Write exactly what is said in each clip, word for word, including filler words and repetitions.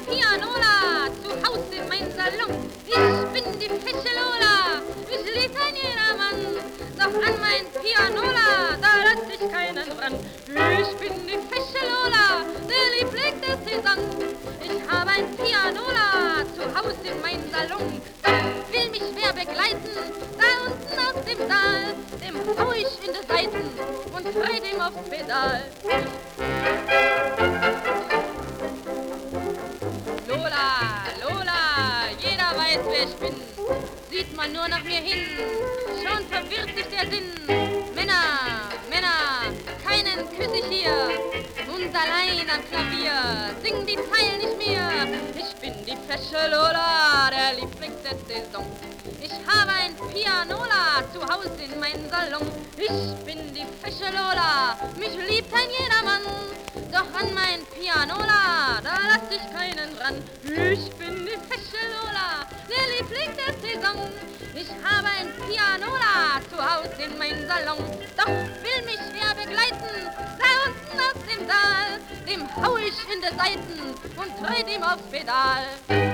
Pianola, zu Haus in mein Salon. Ich bin die fesche Lola, mich liebt ein jedermann. Doch an mein Pianola, da lass ich keinen ran. Ich bin die fesche Lola, der Liebling der Saison. Ich habe ein Pianola, zu Haus in mein Salon. Doch will mich wer begleiten, da unten aus dem Saal, dem hau ich in die Seiten und trete ihm aufs Pedal. Lola, Lola, jeder weiß, wer ich bin. Sieht man nur nach mir hin, schon verwirrt sich der Sinn. Männer, Männer, keinen küss ich hier. Und allein am Klavier sing die Zeilen nicht mehr. Ich bin die fesche Lola, der Liebling der Saison. Ich habe ein Pianola zu Haus in meinem Salon. Ich bin die fesche Lola, mich liebt ein jedermann. Doch an mein Pianola, da lass ich keinen ran. Ich bin die fesche Lola, der Liebling der Saison. Ich habe ein Pianola zu Haus in meinem Salon. Doch will mich wer begleiten, da unten aus dem Saal, dem hau ich in die Seiten und trete ihm aufs Pedal.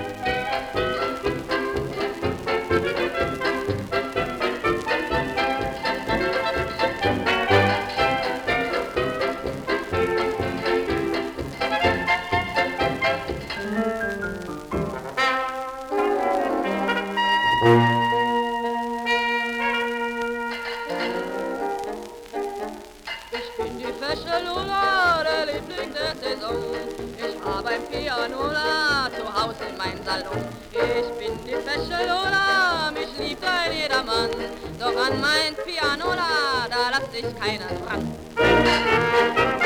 Ich bin die fesche Lola, der Liebling der Saison. Ich habe ein Pianola zu Haus in meinem Salon. Ich bin die fesche Lola, mich liebt ein jedermann. Doch an mein Pianola, da lass ich keinen ran.